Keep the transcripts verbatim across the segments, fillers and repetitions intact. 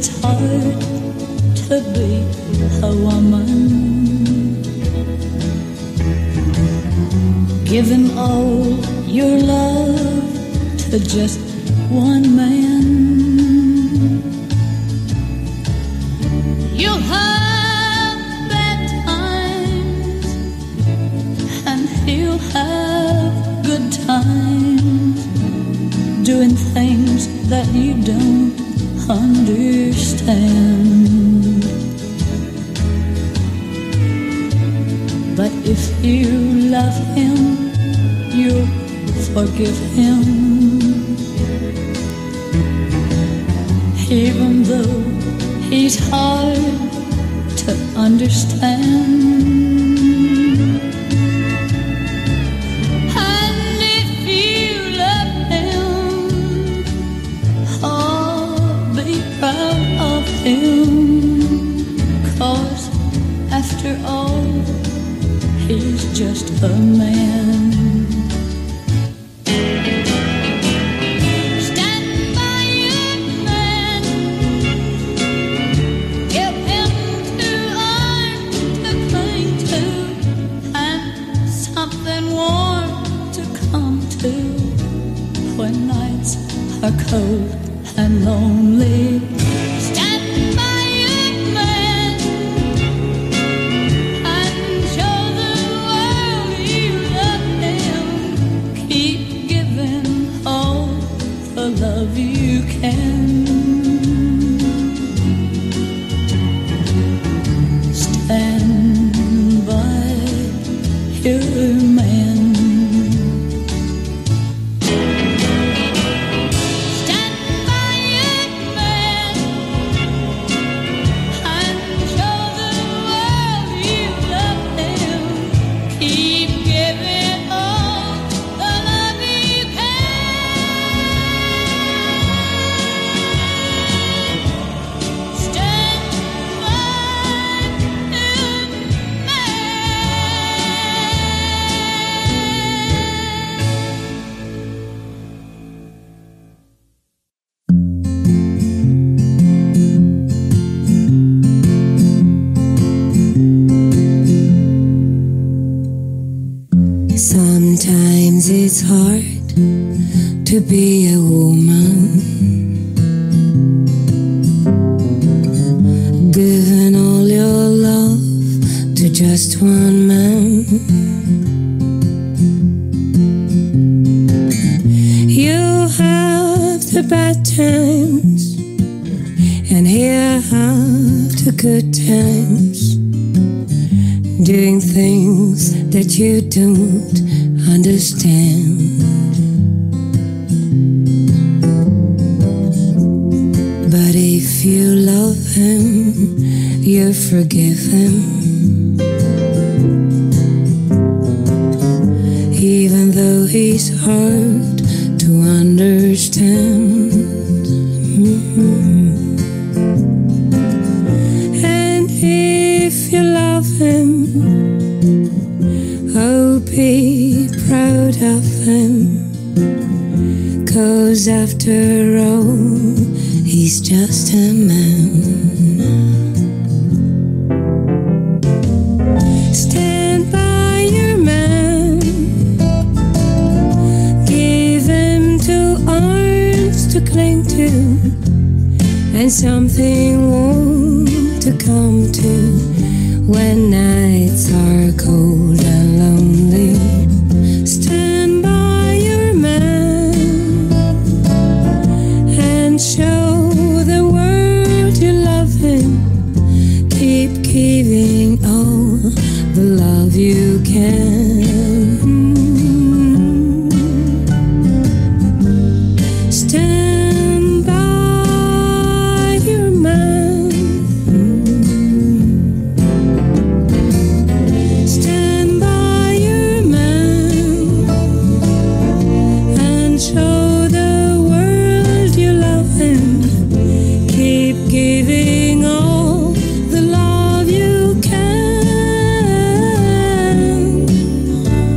it's hard to be a woman, giving all your love to just one man. You'll have bad times and he'll have good times, doing things that you don't understand. But if you love him, you'll forgive him, even though he's hard to understand. And if you love him, oh, be proud of him, 'cause after all, he's just a man. Are cold and lonely. Stand by your man and show the world you love him. Keep giving all the love you can. Stand by your man. Sometimes it's hard to be a woman, giving all your love to just one man. You have the bad times and he'll have the good times, doing things that you don't understand. But if you love him, you forgive him, even though he's hard to understand. Mm-hmm. And if you love him, oh, be proud of him, 'cause after all, he's just a man. Stand by your man, give him two arms to cling to, and something warm to come to when nights are cold and lonely. Stand by your man and show the world you love him. Keep giving all the love you can. Stand by your man. Stand by your man and show the world you love him. Keep giving all the love you can.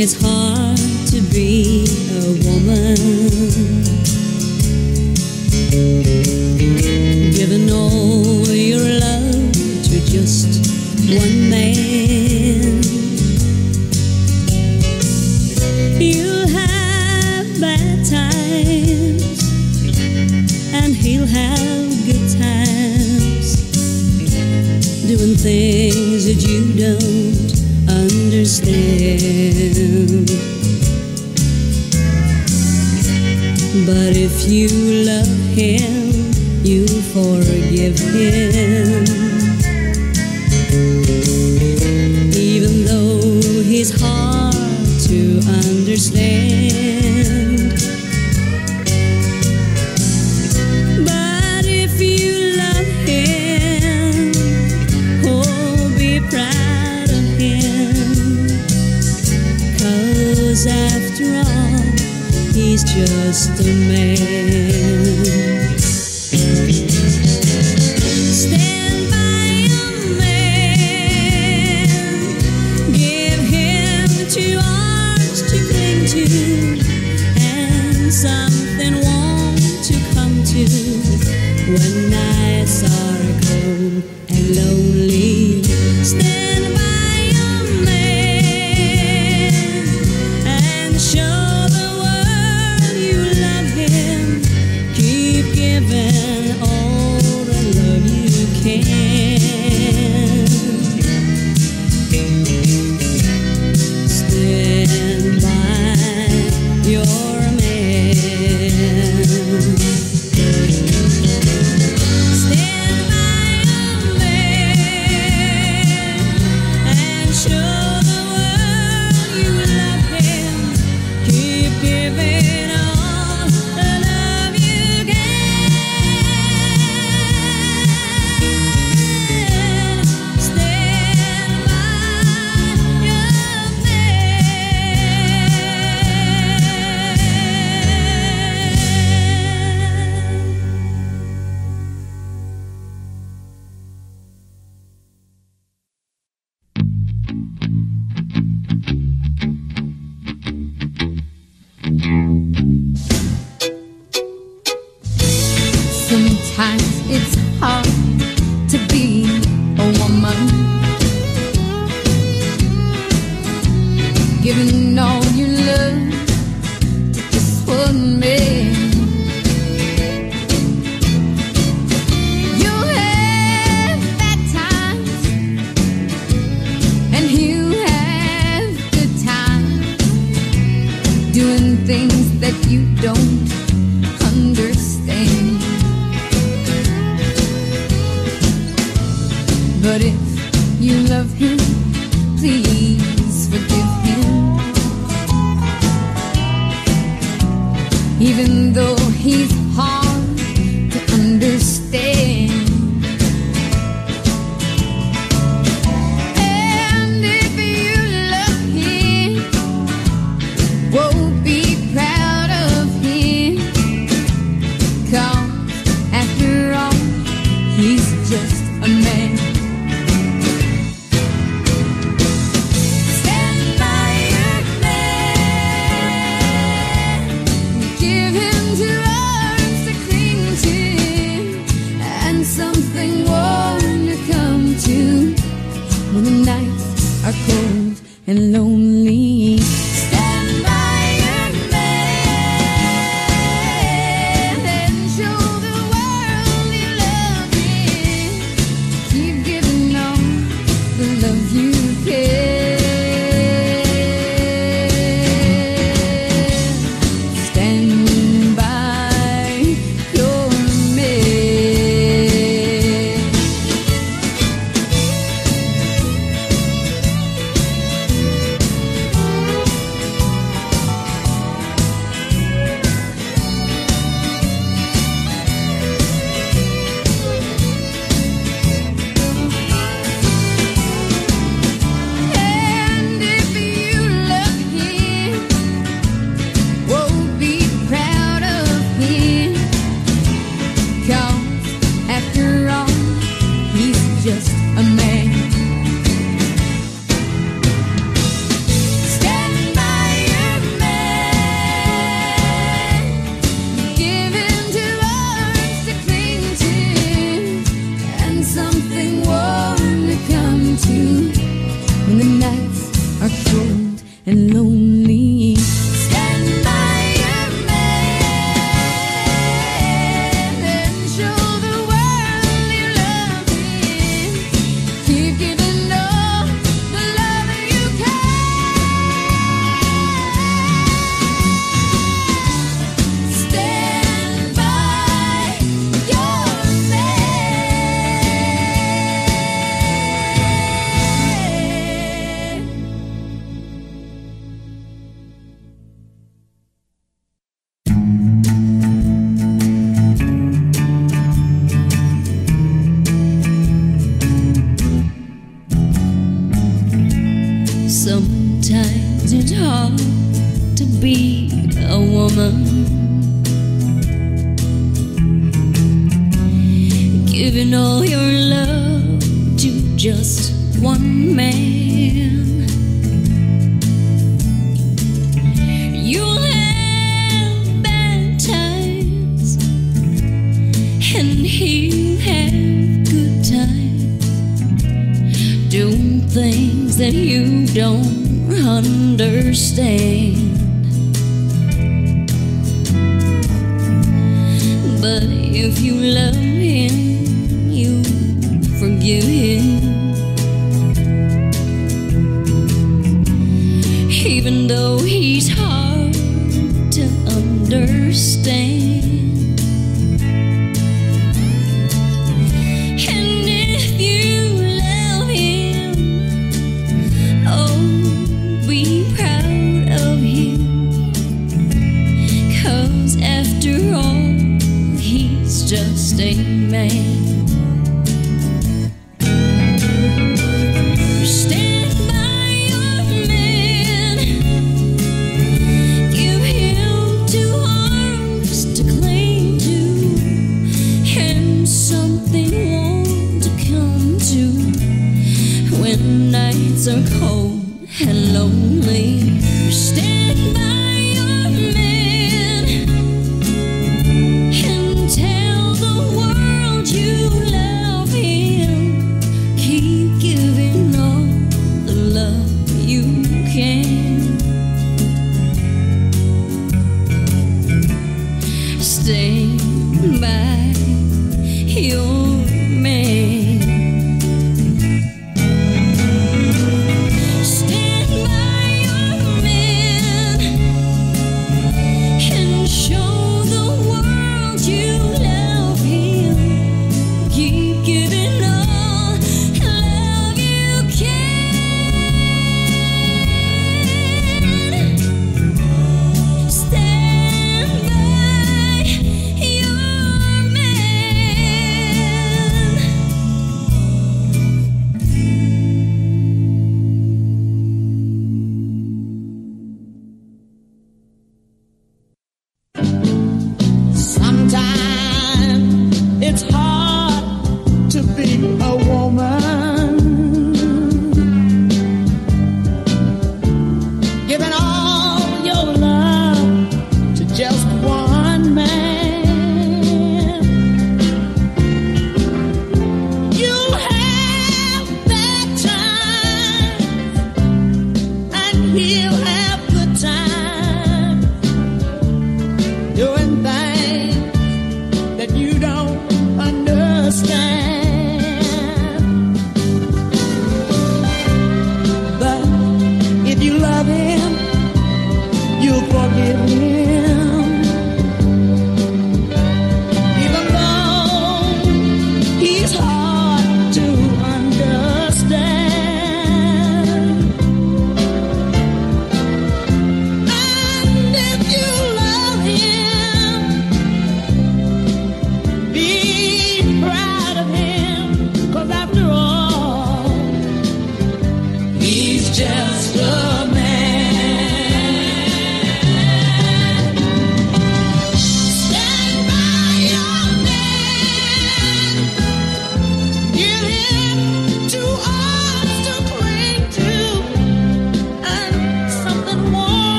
it's hard to be a woman, giving all your love to just one man. You'll have bad times and he'll have good times, doing things that you don't understand. But if you love him, you forgive him, even though he's hard to understand. But if you love him, oh, be proud of him, 'cause after all, he's just a man. Stand by your man, give him two arms to cling to, and something warm to come to when nights are cold and lonely. Stand by your man and show the world you love him. Keep giving all the love you can. Stand by your man. Stand by your man and show the world you love him. Keep giving all the love you can. Stand by your Sometimes it's hard to be a woman, giving all your love to just one man. You have bad times and you have good times, doing things that you don't understand. But if you love him, please forgive him, giving all your love to just one man. You'll have bad times, and he'll have good times, doing things that you don't understand. But if you love him, you forgive him, even though he's hard to understand. And if you love him, oh, be proud of him, 'cause after all, he's just a man. Stand by your man. Give him two arms to cling to, and something warm to come to when nights are cold and lonely. Stand by your man and tell the world you love him. Keep giving all the love you can. Stand by your man. Stand by your man and show the world you love him. Keep giving all the love you can. Stand by your man. Sometimes it's hard to be a woman, giving all your love to just one man. You'll have bad times, and he'll have good times, doing things that you don't understand. But if you love him, you'll forgive him, even though he's hard to understand. And if you love him,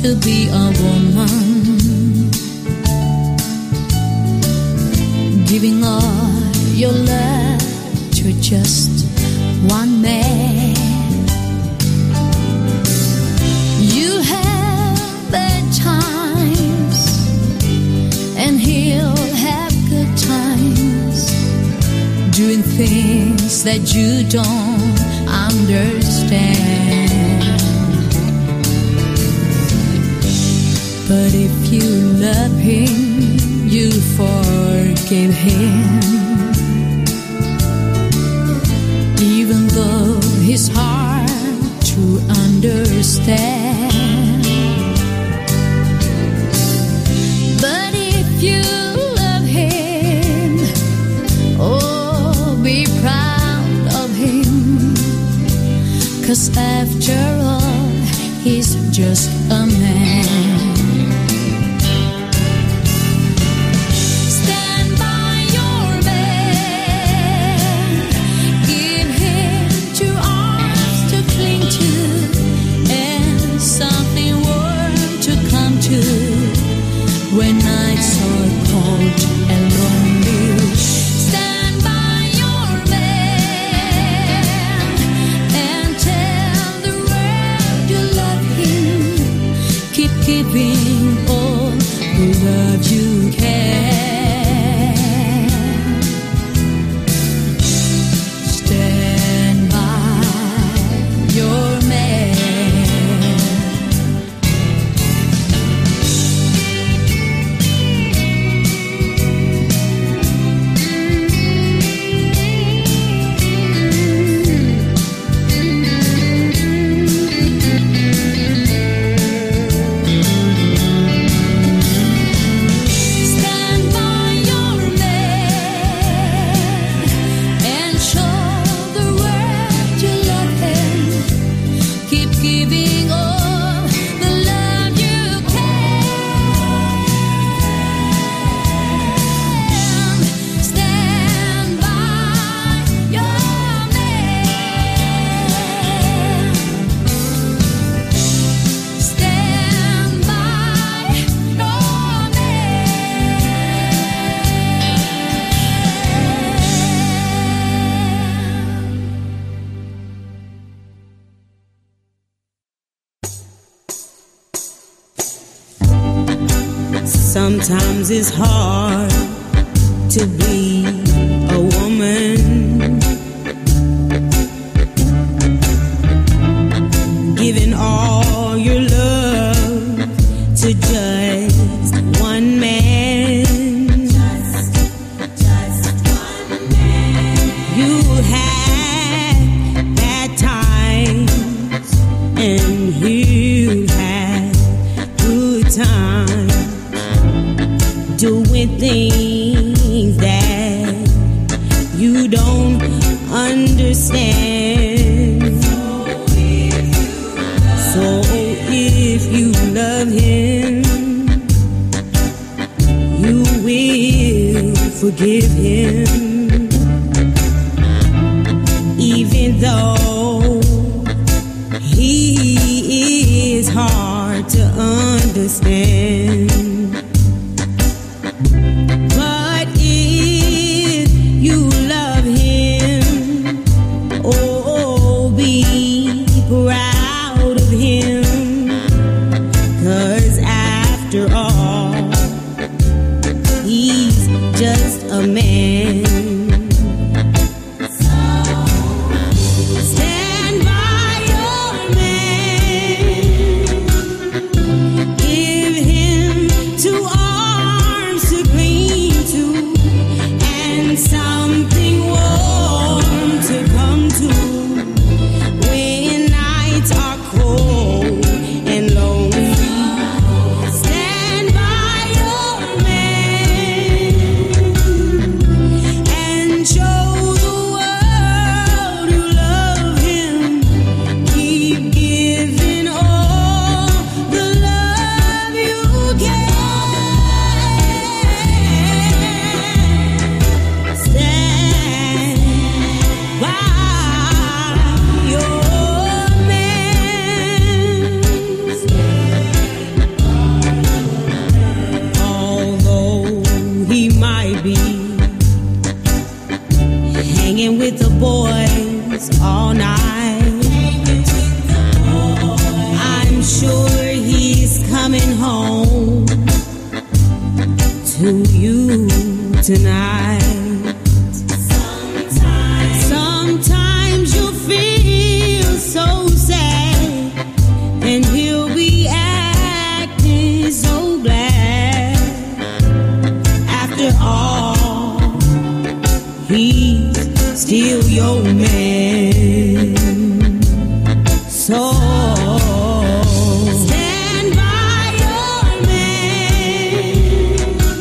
to be a woman, giving all your love to just one man. You have bad times and he'll have good times, doing things that you don't understand. But if you love him, you forgive him, even though he's hard to understand. But if you love him, oh, be proud of him, 'cause after all, he's just a man. When nights are cold and lonely, stand by your man and tell the world you love him. Keep giving all the love you can. Stand by your man. Sometimes it's hard to be a woman, giving all your love to just one man. Just, just one man. You had bad times and you had good times, doing things that you don't understand. So if you love him, you will forgive him, even though he is hard to understand. A man. Stand by your man. Give him two arms to cling to and something warm to come to when nights are cold and lonely. Stand by your man. to you tonight. Sometimes, sometimes you'll feel so sad, and he'll be acting so glad. After all, he's still your man. So stand by your man.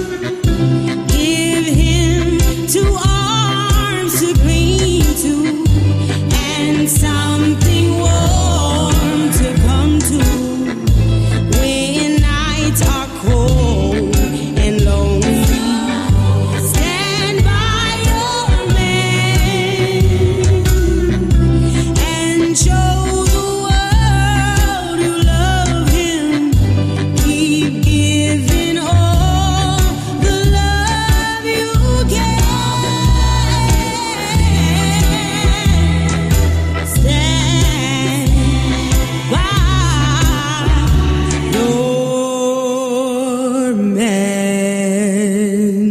Give him two arms to cling to, and something warm to come to when nights are cold and lonely. Stand by your man and show the world you love him. Keep giving all the love you can. Stand by your man.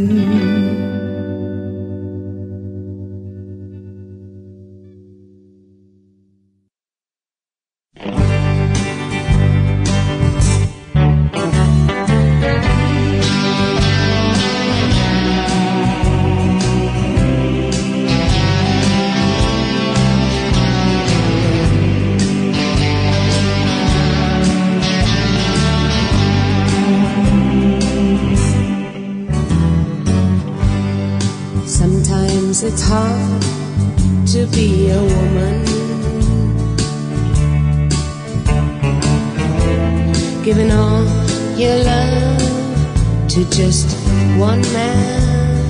Sometimes it's hard to be a woman, giving all your love to just one man.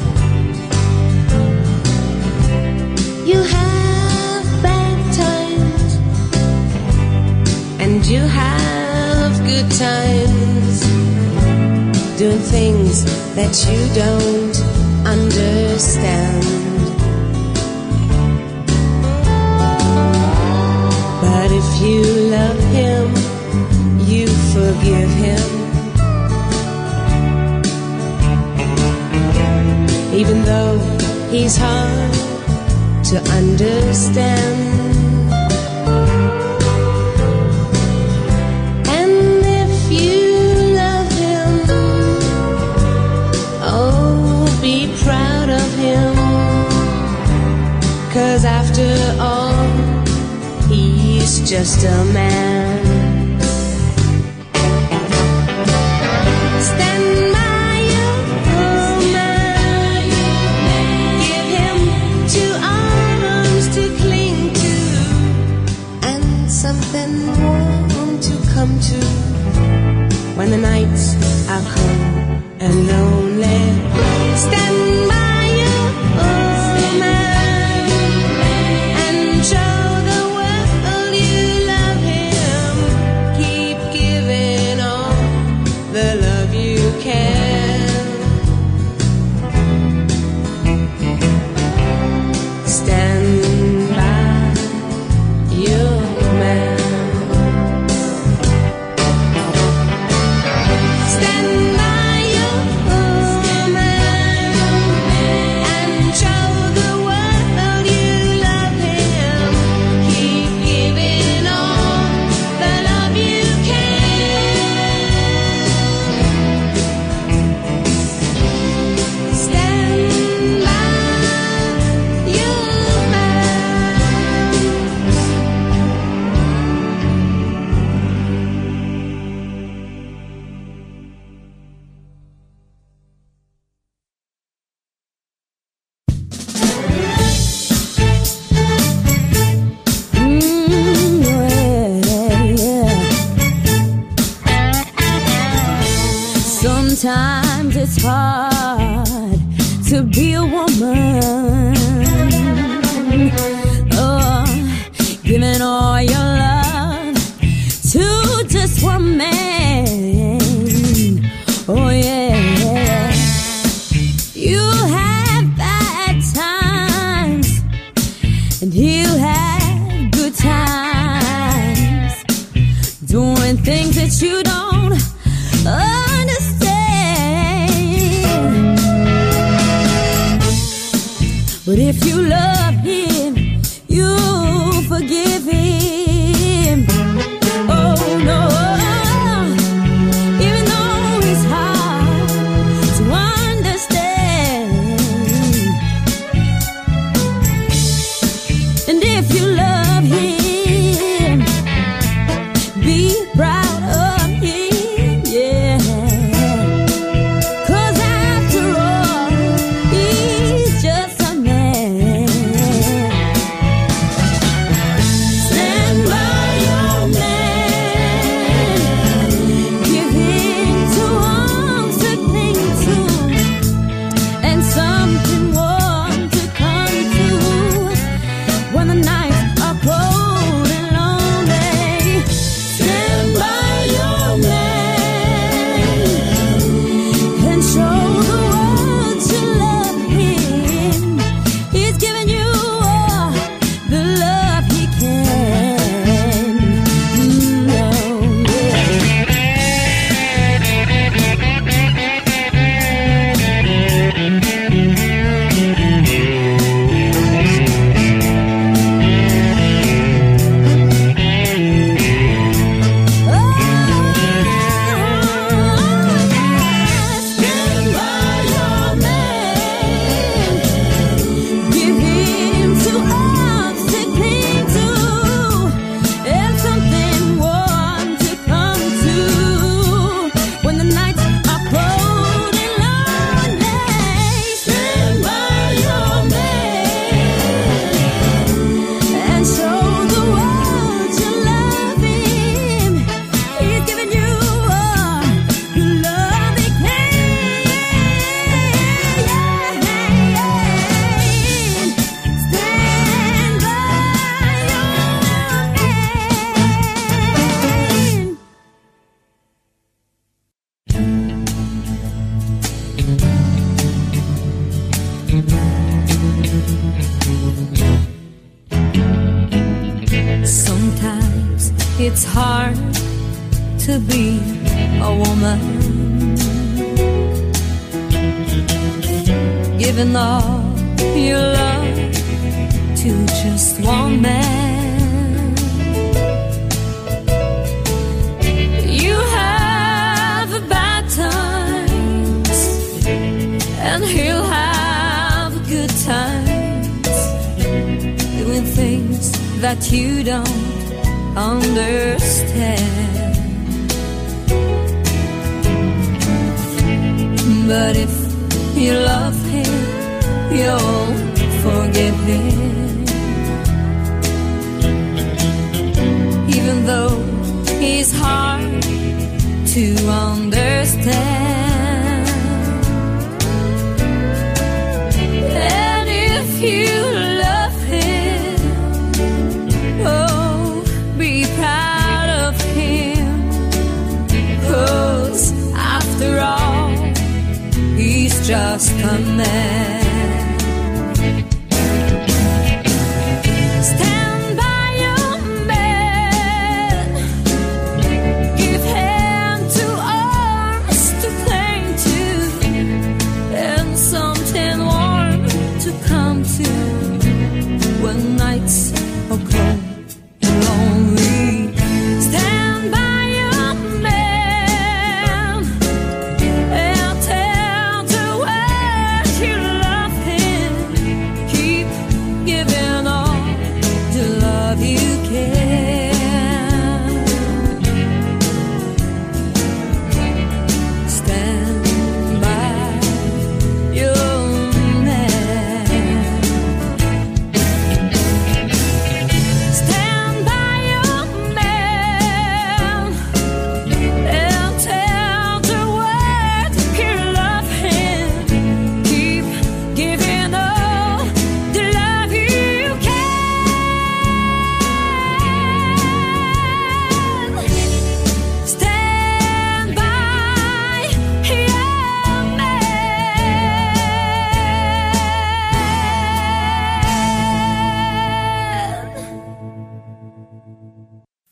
You have bad times and you have good times, doing things that you don't understand. But if you love him, you forgive him, even though he's hard to understand. And if you love him, oh, be proud of him, 'cause after all, he's just a man. Stand by your man. Give him two arms to cling to, and something warm to come to when the nights are cold and lonely. Stand by your man and show the world you love him. Keep giving all the love you can. Stand by your man. Stand by your man and show the world you love him. Keep giving all the love you can. Stand by your man. Mm, yeah, yeah. Sometimes it's hard to be a woman, oh, giving all your love to just one man. Oh yeah, you have bad times and you have good times, doing things that you don't understand. But if you love him, you forgive him. Oh no, even though it's hard to understand. And if you love him, be proud of him, yeah. 'Cause after all, he's just a man. Stand by your man. Give in to arms to cling to, and something warm to come to when the nights are cold and lonely. Stand by your man and show the world you love him. He's giving you all the love he can. Mm, oh, Stand by your man. Give him two arms to cling to, and something warm to come to when the nights are cold and lonely. Stand by your man and show the world you love him. He's giving you all the love he can. Stand by your man. Sometimes it's hard to be a woman, giving all your love to just one man. You have bad times, and he'll have good times, doing things that you don't understand. But if you love him, you'll forgive him, even though he's hard to understand. And if you love him, oh, be proud of him, 'cause after all, he's just a man.